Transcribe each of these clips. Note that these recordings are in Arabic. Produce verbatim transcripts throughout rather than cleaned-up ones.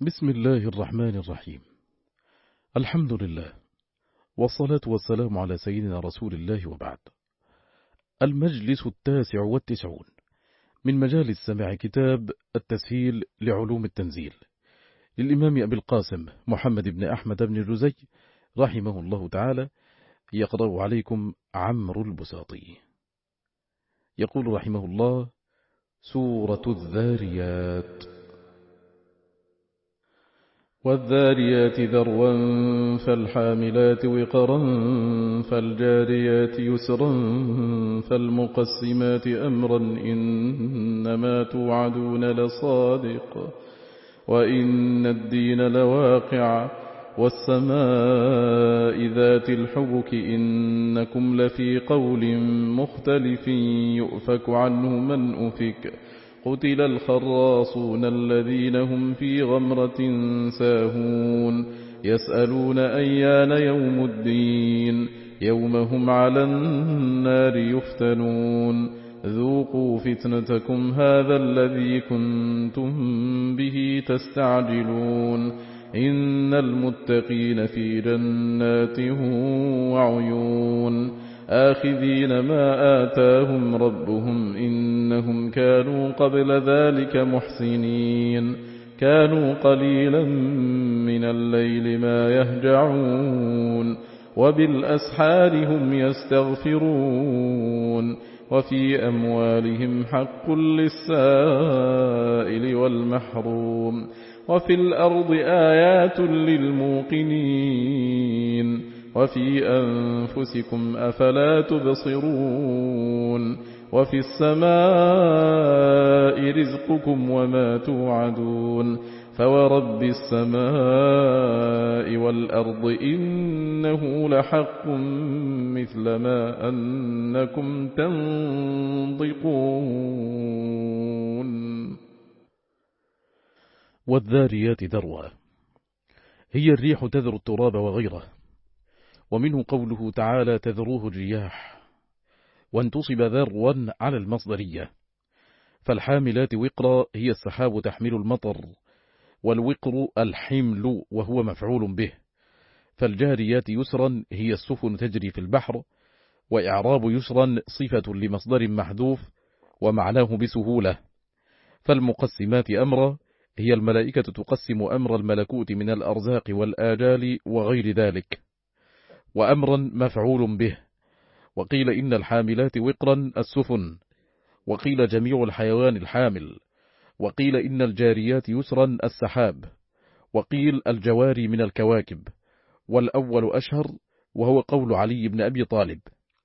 بسم الله الرحمن الرحيم. الحمد لله، والصلاة والسلام على سيدنا رسول الله، وبعد. المجلس التاسع والتسعون من مجالس سماع كتاب التسهيل لعلوم التنزيل للإمام أبي القاسم محمد بن أحمد بن الجزي رحمه الله تعالى، يقرأ عليكم عمرو البساطي. يقول رحمه الله: سورة الذاريات. والذاريات ذروا فالحاملات وقرا فالجاريات يسرا فالمقسمات أمرا إنما توعدون لصادق وإن الدين لواقع والسماء ذات الحبك إنكم لفي قول مختلف يؤفك عنه من أفك قتل الخراصون الذين هم في غمرة ساهون يسألون أيان يوم الدين يوم هم على النار يفتنون ذوقوا فتنتكم هذا الذي كنتم به تستعجلون إن المتقين في جنات وعيون آخذين ما آتاهم ربهم إنهم كانوا قبل ذلك محسنين كانوا قليلا من الليل ما يهجعون وبالأسحار هم يستغفرون وفي أموالهم حق للسائل والمحروم وفي الأرض آيات للموقنين وفي أنفسكم أفلا تبصرون وفي السماء رزقكم وما توعدون فورب السماء والأرض إنه لحق مثل ما أنكم تنطقون. والذاريات ذروا هي الريح تذر التراب وغيره، ومنه قوله تعالى تذروه الرياح، وانتصب ذروا على المصدرية. فالحاملات وقرا هي السحاب تحمل المطر، والوقر الحمل وهو مفعول به. فالجاريات يسرا هي السفن تجري في البحر، وإعراب يسرا صفة لمصدر محذوف ومعناه بسهولة. فالمقسمات أمرا هي الملائكة تقسم أمر الملكوت من الأرزاق والآجال وغير ذلك، وأمرا مفعول به. وقيل إن الحاملات وقرا السفن، وقيل جميع الحيوان الحامل، وقيل إن الجاريات يسرا السحاب، وقيل الجواري من الكواكب. والأول أشهر، وهو قول علي بن أبي طالب: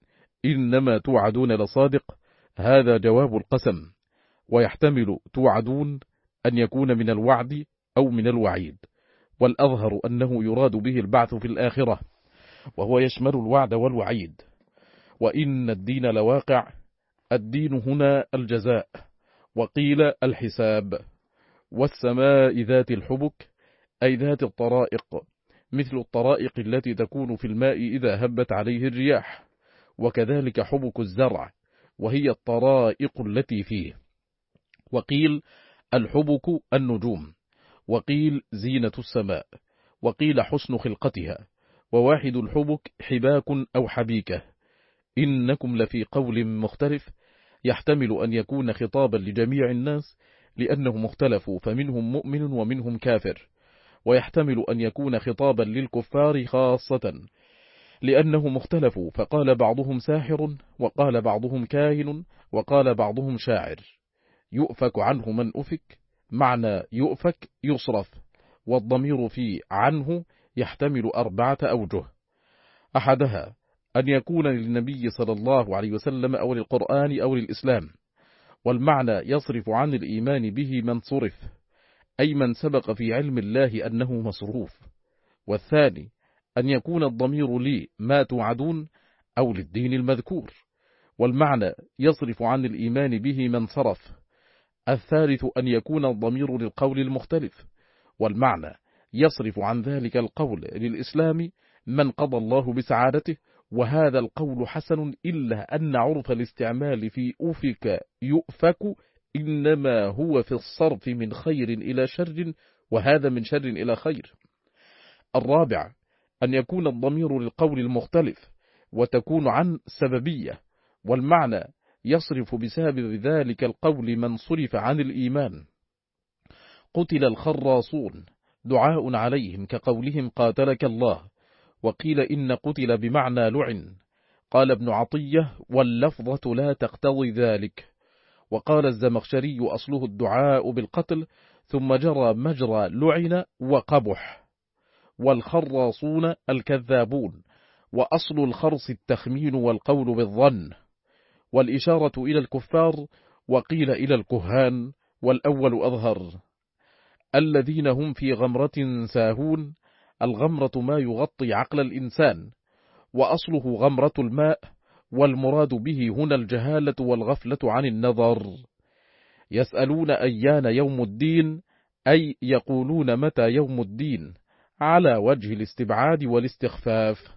إنما توعدون لصادق، هذا جواب القسم، ويحتمل توعدون أن يكون من الوعد أو من الوعيد، والأظهر أنه يراد به البعث في الآخرة، وهو يشمل الوعد والوعيد. وإن الدين لواقع، الدين هنا الجزاء، وقيل الحساب. والسماء ذات الحبك أي ذات الطرائق، مثل الطرائق التي تكون في الماء إذا هبت عليه الرياح، وكذلك حبك الزرع وهي الطرائق التي فيه. وقيل الحبك النجوم، وقيل زينة السماء، وقيل حسن خلقتها، وواحد الحبك حباك أو حبيكة. إنكم لفي قول مختلف، يحتمل أن يكون خطابا لجميع الناس لأنهم اختلفوا فمنهم مؤمن ومنهم كافر، ويحتمل أن يكون خطابا للكفار خاصة لأنهم اختلفوا فقال بعضهم ساحر، وقال بعضهم كاهن، وقال بعضهم شاعر. يؤفك عنه من أفك، معنى يؤفك يصرف، والضمير في عنه يحتمل أربعة أوجه. أحدها أن يكون للنبي صلى الله عليه وسلم أو للقرآن أو للإسلام، والمعنى يصرف عن الإيمان به من صرف، أي من سبق في علم الله أنه مصروف. والثاني أن يكون الضمير لي ما توعدون أو للدين المذكور، والمعنى يصرف عن الإيمان به من صرف. الثالث أن يكون الضمير للقول المختلف، والمعنى يصرف عن ذلك القول للإسلام من قضى الله بسعادته، وهذا القول حسن، إلا أن عرف الاستعمال في أفك يؤفك إنما هو في الصرف من خير إلى شر وهذا من شر إلى خير. الرابع أن يكون الضمير للقول المختلف وتكون عن سببية، والمعنى يصرف بسبب ذلك القول من صرف عن الإيمان. قتل الخراصون دعاء عليهم كقولهم قاتلك الله، وقيل إن قتل بمعنى لعن. قال ابن عطية واللفظة لا تقتضي ذلك. وقال الزمخشري أصله الدعاء بالقتل ثم جرى مجرى لعن وقبح. والخراصون الكذابون، وأصل الخرص التخمين والقول بالظن، والإشارة إلى الكفار، وقيل إلى الكهان، والأول أظهر. الذين هم في غمرة ساهون، الغمرة ما يغطي عقل الإنسان، وأصله غمرة الماء، والمراد به هنا الجهالة والغفلة عن النظر. يسألون أيان يوم الدين، أي يقولون متى يوم الدين، على وجه الاستبعاد والاستخفاف.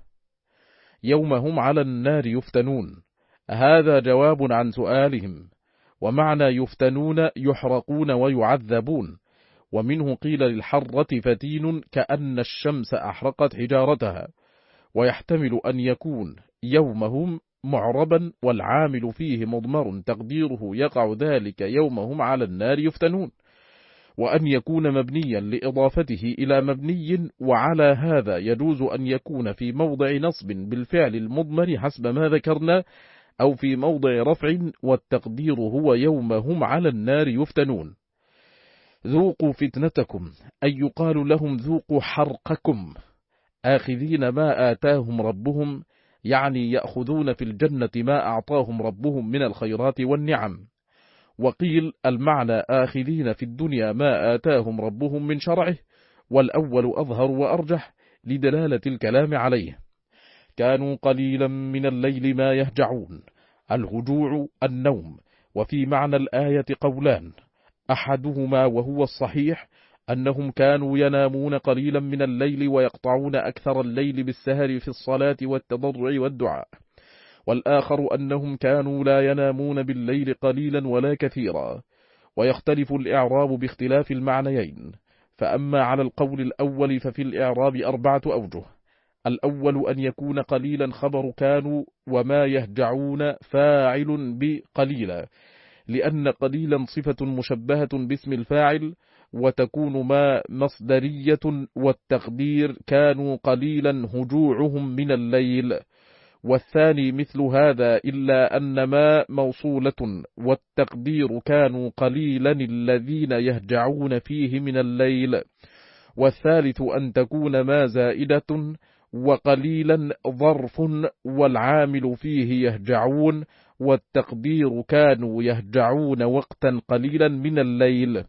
يوم هم على النار يفتنون، هذا جواب عن سؤالهم، ومعنى يفتنون يحرقون ويعذبون. ومنه قيل للحرة فتين كأن الشمس أحرقت حجارتها، ويحتمل أن يكون يومهم معربا والعامل فيه مضمر تقديره يقع ذلك يومهم على النار يفتنون، وأن يكون مبنيا لإضافته إلى مبني، وعلى هذا يجوز أن يكون في موضع نصب بالفعل المضمر حسب ما ذكرنا، أو في موضع رفع والتقدير هو يومهم على النار يفتنون. ذوقوا فتنتكم، أي يقال لهم ذوقوا حرقكم، آخذين ما آتاهم ربهم، يعني يأخذون في الجنة ما أعطاهم ربهم من الخيرات والنعم. وقيل المعنى آخذين في الدنيا ما آتاهم ربهم من شرعه، والأول أظهر وأرجح لدلالة الكلام عليه. كانوا قليلا من الليل ما يهجعون، الهجوع النوم. وفي معنى الآية قولان، أحدهما وهو الصحيح أنهم كانوا ينامون قليلا من الليل ويقطعون أكثر الليل بالسهر في الصلاة والتضرع والدعاء، والآخر أنهم كانوا لا ينامون بالليل قليلا ولا كثيرا. ويختلف الإعراب باختلاف المعنيين، فأما على القول الأول ففي الإعراب أربعة أوجه. الأول أن يكون قليلا خبر كانوا، وما يهجعون فاعل بقليلا، لأن قليلا صفة مشبهة باسم الفاعل، وتكون ما مصدرية، والتقدير كانوا قليلا هجوعهم من الليل. والثاني مثل هذا إلا أن ما موصولة، والتقدير كانوا قليلا الذين يهجعون فيه من الليل. والثالث أن تكون ما زائدة، وقليلا ظرف، والعامل فيه يهجعون، والتقدير كانوا يهجعون وقتا قليلا من الليل.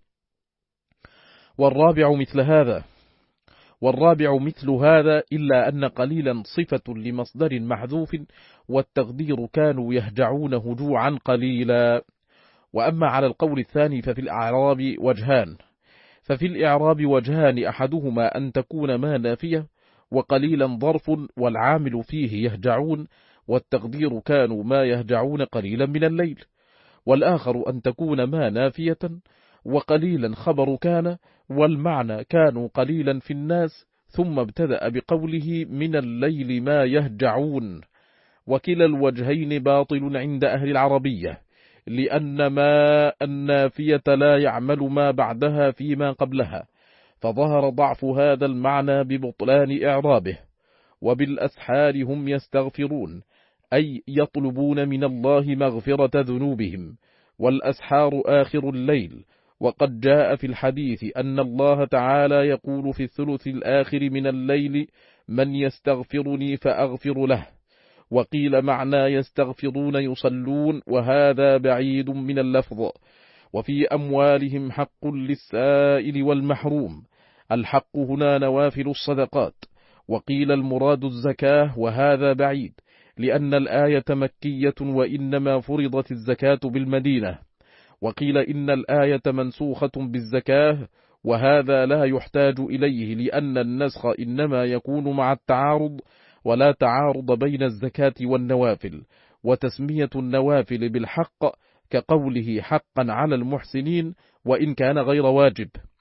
والرابع مثل هذا والرابع مثل هذا إلا أن قليلا صفة لمصدر محذوف، والتقدير كانوا يهجعون هجوعا قليلا. وأما على القول الثاني ففي الإعراب وجهان ففي الإعراب وجهان أحدهما أن تكون ما نافية، وقليلا ظرف، والعامل فيه يهجعون، والتقدير كانوا ما يهجعون قليلا من الليل. والآخر أن تكون ما نافية، وقليلا خبر كان، والمعنى كانوا قليلا في الناس، ثم ابتدأ بقوله من الليل ما يهجعون. وكلا الوجهين باطل عند أهل العربية، لأن ما النافية لا يعمل ما بعدها فيما قبلها، فظهر ضعف هذا المعنى ببطلان إعرابه. وبالأسحار هم يستغفرون، أي يطلبون من الله مغفرة ذنوبهم، والأسحار آخر الليل. وقد جاء في الحديث أن الله تعالى يقول في الثلث الآخر من الليل من يستغفرني فأغفر له. وقيل معنى يستغفرون يصلون، وهذا بعيد من اللفظ. وفي أموالهم حق للسائل والمحروم، الحق هنا نوافل الصدقات. وقيل المراد الزكاة، وهذا بعيد، لأن الآية مكية وإنما فرضت الزكاة بالمدينة. وقيل إن الآية منسوخة بالزكاة، وهذا لا يحتاج إليه، لأن النسخ إنما يكون مع التعارض، ولا تعارض بين الزكاة والنوافل. وتسمية النوافل بالحق كقوله حقا على المحسنين، وإن كان غير واجب.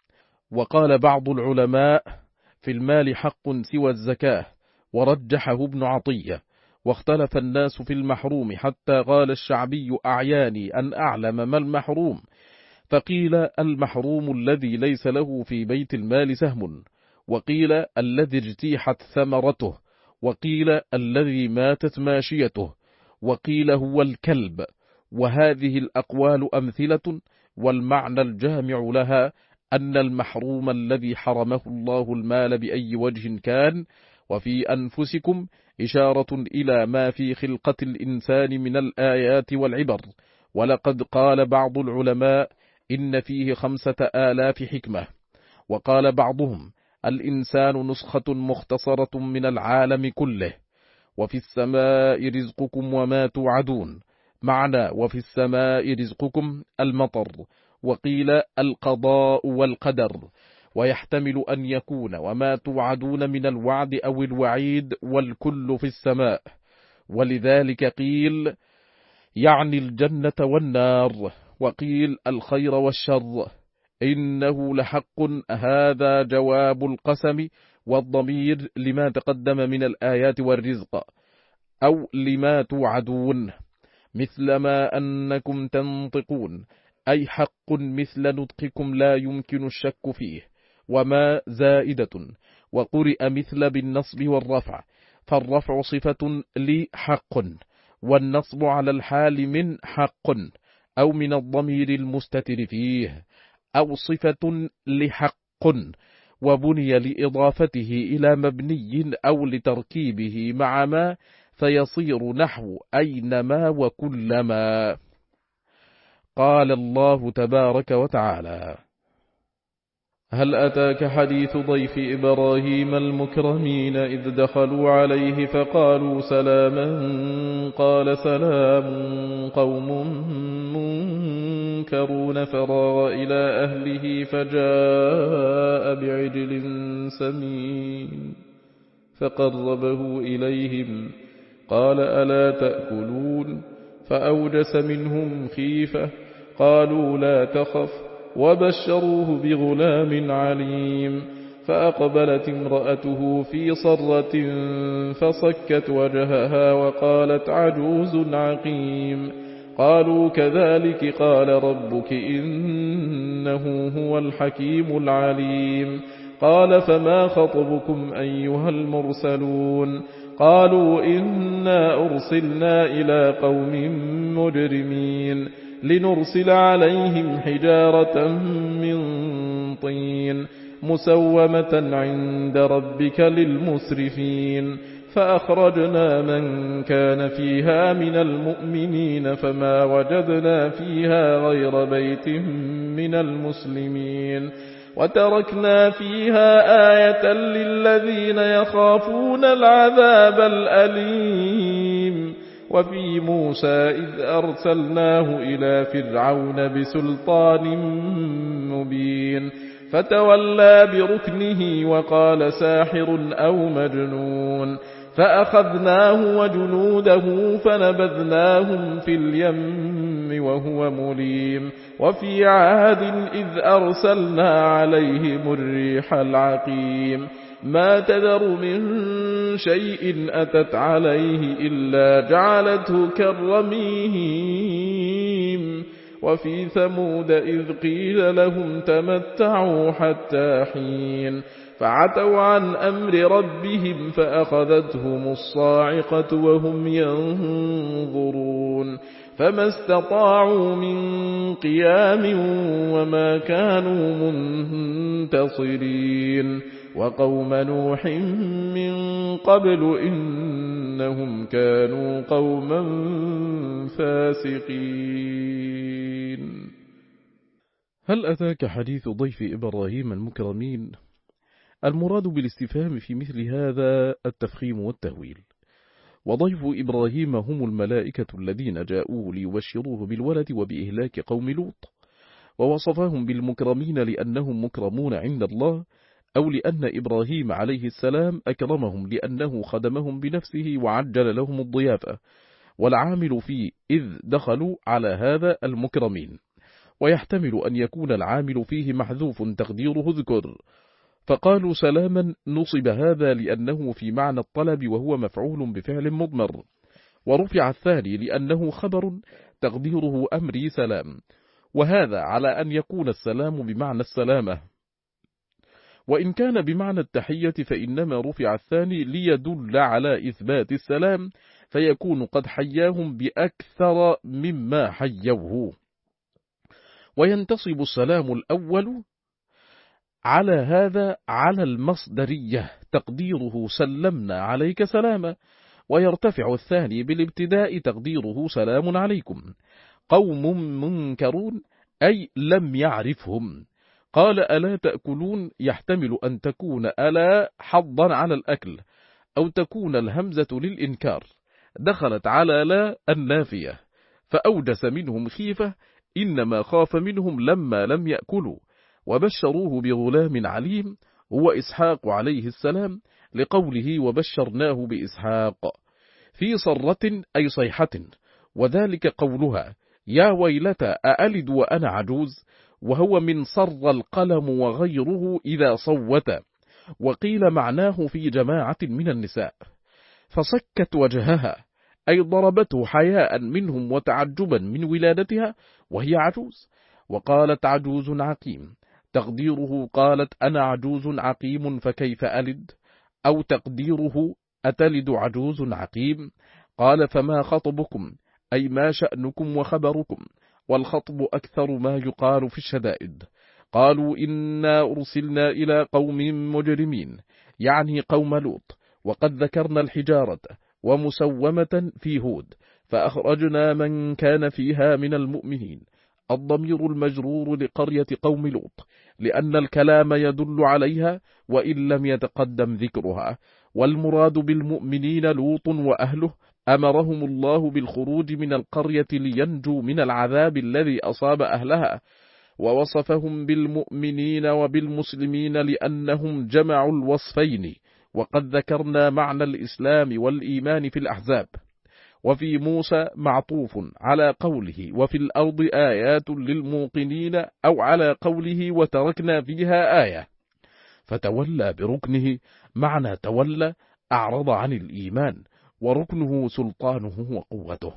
وقال بعض العلماء في المال حق سوى الزكاة، ورجحه ابن عطية. واختلف الناس في المحروم، حتى قال الشعبي: أعياني أن أعلم ما المحروم، فقيل: المحروم الذي ليس له في بيت المال سهم، وقيل: الذي اجتيحت ثمرته، وقيل: الذي ماتت ماشيته، وقيل: هو الكلب. وهذه الأقوال أمثلة، والمعنى الجامع لها أن المحروم الذي حرمه الله المال بأي وجه كان. وفي أنفسكم إشارة إلى ما في خلقة الإنسان من الآيات والعبر. ولقد قال بعض العلماء: إن فيه خمسة آلاف حكمة. وقال بعضهم: الإنسان نسخة مختصرة من العالم كله. وفي السماء رزقكم وما توعدون، معنى وفي السماء رزقكم المطر، وقيل القضاء والقدر، ويحتمل أن يكون وما توعدون من الوعد أو الوعيد، والكل في السماء. ولذلك قيل يعني الجنة والنار، وقيل الخير والشر. إنه لحق، هذا جواب القسم، والضمير لما تقدم من الآيات والرزق، أو لما توعدون، مثل ما أنكم تنطقون، أي حق مثل نطقكم لا يمكن الشك فيه. وما زائدة، وقرئ مثل بالنصب والرفع، فالرفع صفة لحق، والنصب على الحال من حق، أو من الضمير المستتر فيه، أو صفة لحق، وبني لإضافته إلى مبني أو لتركيبه مع ما، فيصير نحو أينما وكلما. قال الله تبارك وتعالى: هل أتاك حديث ضيف إبراهيم المكرمين إذ دخلوا عليه فقالوا سلاما، قال سلام قوم منكرون، فراغ إلى أهله فجاء بعجل سمين فقربه إليهم قال ألا تأكلون، فأوجس منهم خيفة، قالوا لا تخف، وبشروه بغلام عليم. فأقبلت امرأته في صرة فصكت وجهها وقالت عجوز عقيم. قالوا كذلك قال ربك إنه هو الحكيم العليم. قال فما خطبكم أيها المرسلون؟ قالوا إنا أرسلنا إلى قوم مجرمين لنرسل عليهم حجارة من طين مسومة عند ربك للمسرفين. فأخرجنا من كان فيها من المؤمنين فما وجدنا فيها غير بيت من المسلمين، وتركنا فيها آية للذين يخافون العذاب الأليم. وفي موسى إذ أرسلناه إلى فرعون بسلطان مبين، فتولى بركنه وقال ساحر أو مجنون، فأخذناه وجنوده فنبذناهم في اليم وهو مليم. وفي عاد إذ أرسلنا عليهم الريح العقيم، ما تذر من شيء أتت عليه إلا جعلته كالرميم. وفي ثمود إذ قيل لهم تمتعوا حتى حين، فعتوا عن أمر ربهم فأخذتهم الصاعقة وهم ينظرون، فما استطاعوا من قيام وما كانوا منتصرين. وقوم نوح من قبل إنهم كانوا قوما فاسقين. هل أتاك حديث ضيف إبراهيم المكرمين؟ المراد بالاستفهام في مثل هذا التفخيم والتهويل. وضيف إبراهيم هم الملائكة الذين جاءوه ليبشروه بالولد وبإهلاك قوم لوط، ووصفهم بالمكرمين لأنهم مكرمون عند الله، أو لأن إبراهيم عليه السلام أكرمهم لأنه خدمهم بنفسه وعجل لهم الضيافة، والعامل في إذ دخلوا على هذا المكرمين. ويحتمل أن يكون العامل فيه محذوف تقديره اذكر، فقالوا سلاما نصب هذا لأنه في معنى الطلب وهو مفعول بفعل مضمر، ورفع الثاني لأنه خبر تقديره أمري سلام، وهذا على أن يكون السلام بمعنى السلامة، وإن كان بمعنى التحية فإنما رفع الثاني ليدل على إثبات السلام، فيكون قد حياهم بأكثر مما حيوه. وينتصب السلام الأول على هذا على المصدرية تقديره سلمنا عليك سلاما، ويرتفع الثاني بالابتداء تقديره سلام عليكم قوم منكرون أي لم يعرفهم. قال ألا تأكلون يحتمل أن تكون ألا حظا على الأكل، أو تكون الهمزة للإنكار دخلت على لا النافية، فأوجس منهم خيفة إنما خاف منهم لما لم يأكلوا، وبشروه بغلام عليم هو إسحاق عليه السلام، لقوله وبشرناه بإسحاق في صرة أي صيحة، وذلك قولها يا ويلتى أألد وأنا عجوز، وهو من صر القلم وغيره إذا صوت، وقيل معناه في جماعة من النساء. فصكت وجهها أي ضربته حياء منهم وتعجبا من ولادتها وهي عجوز. وقالت عجوز عقيم تقديره قالت أنا عجوز عقيم فكيف ألد، أو تقديره أتلد عجوز عقيم. قال فما خطبكم أي ما شأنكم وخبركم، والخطب أكثر ما يقال في الشدائد. قالوا إنا أرسلنا إلى قوم مجرمين يعني قوم لوط، وقد ذكرنا الحجارة ومسومة في هود، فأخرجنا من كان فيها من المؤمنين. الضمير المجرور لقرية قوم لوط لأن الكلام يدل عليها وإن لم يتقدم ذكرها، والمراد بالمؤمنين لوط وأهله، أمرهم الله بالخروج من القرية لينجوا من العذاب الذي أصاب أهلها، ووصفهم بالمؤمنين وبالمسلمين لأنهم جمعوا الوصفين، وقد ذكرنا معنى الإسلام والإيمان في الأحزاب. وفي موسى معطوف على قوله وفي الأرض آيات للموقنين، أو على قوله وتركنا فيها آية، فتولى بركنه معنى تولى أعرض عن الإيمان، وركنه سلطانه وقوته.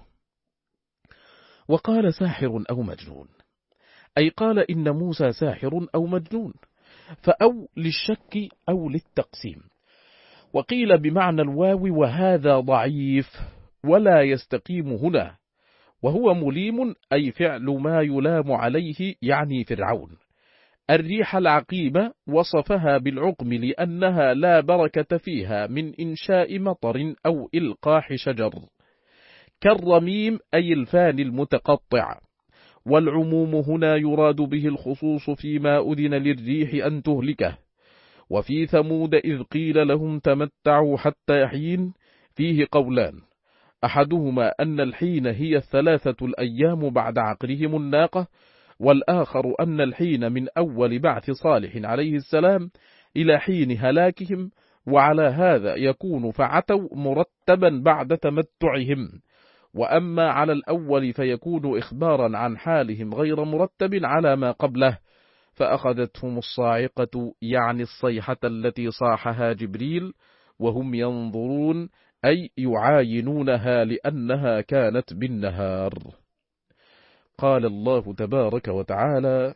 وقال ساحر أو مجنون أي قال إن موسى ساحر أو مجنون، فأو للشك أو للتقسيم. وقيل بمعنى الواو وهذا ضعيف ولا يستقيم هنا، وهو مليم أي فعل ما يلام عليه يعني فرعون. الريح العقيمة وصفها بالعقم لأنها لا بركة فيها من إنشاء مطر أو إلقاح شجر. كالرميم أي الفان المتقطع. والعموم هنا يراد به الخصوص فيما أذن للريح أن تهلكه. وفي ثمود إذ قيل لهم تمتعوا حتى حين فيه قولان، أحدهما أن الحين هي الثلاثة الأيام بعد عقرهم الناقة، والآخر أن الحين من أول بعث صالح عليه السلام إلى حين هلاكهم، وعلى هذا يكون فعتوا مرتبا بعد تمتعهم. وأما على الأول فيكون إخبارا عن حالهم غير مرتب على ما قبله، فأخذتهم الصاعقة يعني الصيحة التي صاحها جبريل وهم ينظرون أي يعاينونها لأنها كانت بالنهار. قال الله تبارك وتعالى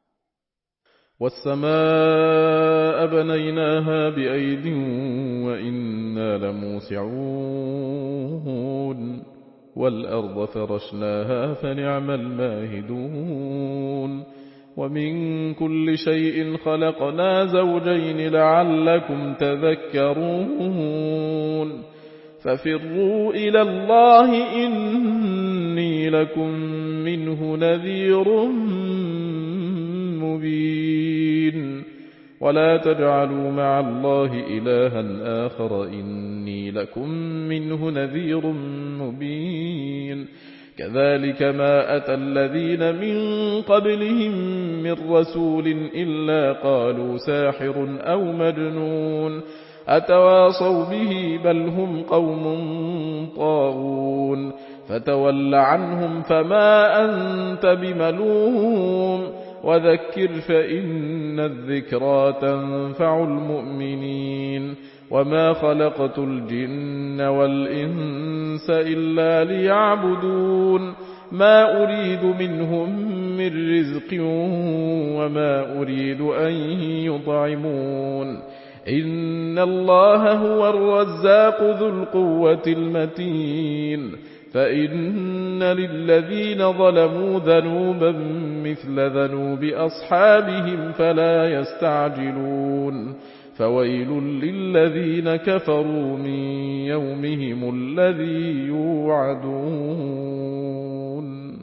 والسماء بنيناها بأيد وإنا لموسعون والأرض فرشناها فنعم الماهدون ومن كل شيء خلقنا زوجين لعلكم تذكرون ففروا إلى الله إني لكم منه نذير مبين ولا تجعلوا مع الله إلها آخر إني لكم منه نذير مبين كذلك ما أتى الذين من قبلهم من رسول إلا قالوا ساحر أو مجنون أتواصوا به بل هم قوم طاغون فتول عنهم فما أنت بملوم وذكر فإن الذكرى تنفع المؤمنين وما خلقت الجن والإنس إلا ليعبدون ما أريد منهم من رزق وما أريد أن يطعمون إن الله هو الرزاق ذو القوة المتين فإن للذين ظلموا ذنوبا مثل ذنوب أصحابهم فلا يستعجلون فويل للذين كفروا من يومهم الذي يوعدون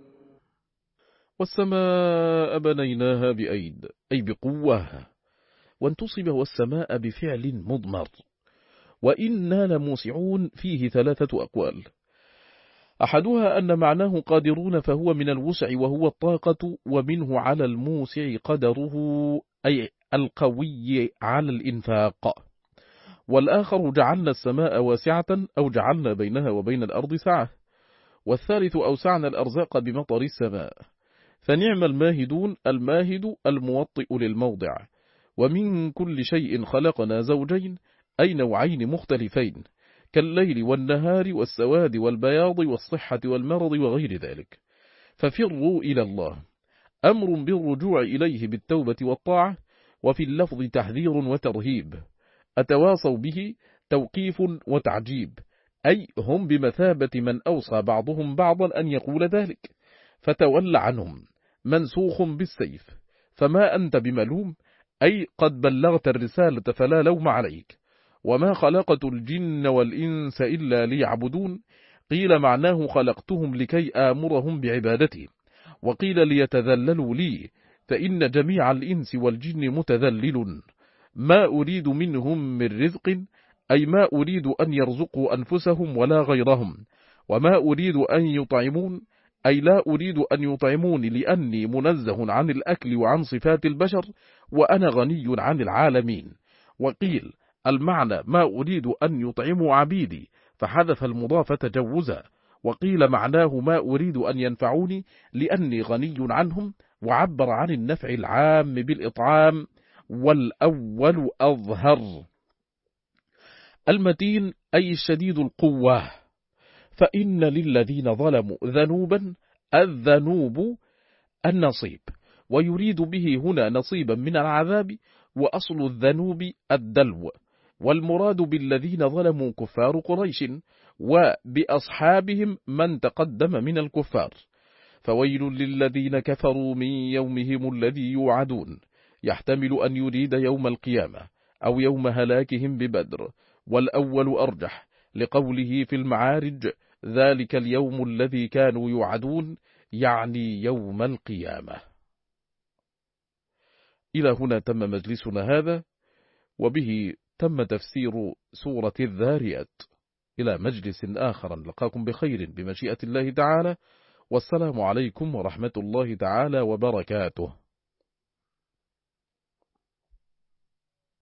والسماء بنيناها بأيد أي بقوة وانتصب والسماء بفعل مضمر وإنا لموسعون فيه ثلاثة أقوال أحدها أن معناه قادرون فهو من الوسع وهو الطاقة ومنه على الموسع قدره أي القوي على الإنفاق والآخر جعلنا السماء واسعة أو جعلنا بينها وبين الأرض سعة والثالث أوسعنا الأرزاق بمطر السماء فنعم الماهدون الماهد الموطئ للموضع ومن كل شيء خلقنا زوجين أي نوعين مختلفين كالليل والنهار والسواد والبياض والصحة والمرض وغير ذلك ففروا إلى الله أمر بالرجوع إليه بالتوبة والطاعة وفي اللفظ تحذير وترهيب أتواصوا به توقيف وتعجيب أي هم بمثابة من أوصى بعضهم بعضا أن يقول ذلك فتول عنهم منسوخ بالسيف فما أنت بملوم أي قد بلغت الرسالة فلا لوم عليك وما خلقت الجن والإنس إلا ليعبدون قيل معناه خلقتهم لكي آمرهم بعبادتي وقيل ليتذللوا لي فإن جميع الإنس والجن متذلل ما أريد منهم من رزق أي ما أريد أن يرزقوا أنفسهم ولا غيرهم وما أريد أن يطعمون أي لا أريد أن يطعموني لأني منزه عن الأكل وعن صفات البشر وأنا غني عن العالمين وقيل المعنى ما أريد أن يطعموا عبيدي فحذف المضاف تجوزا وقيل معناه ما أريد أن ينفعوني لأني غني عنهم وعبر عن النفع العام بالإطعام والأول أظهر المتين أي الشديد القوة فإن للذين ظلموا ذنوبا الذنوب النصيب ويريد به هنا نصيبا من العذاب وأصل الذنوب الدلو والمراد بالذين ظلموا كفار قريش وبأصحابهم من تقدم من الكفار فويل للذين كفروا من يومهم الذي يوعدون يحتمل أن يريد يوم القيامة أو يوم هلاكهم ببدر والأول أرجح لقوله في المعارج ذلك اليوم الذي كانوا يوعدون يعني يوم القيامة. إلى هنا تم مجلسنا هذا وبه تم تفسير سورة الذاريات. إلى مجلس آخر لقاكم بخير بمشيئة الله تعالى والسلام عليكم ورحمة الله تعالى وبركاته.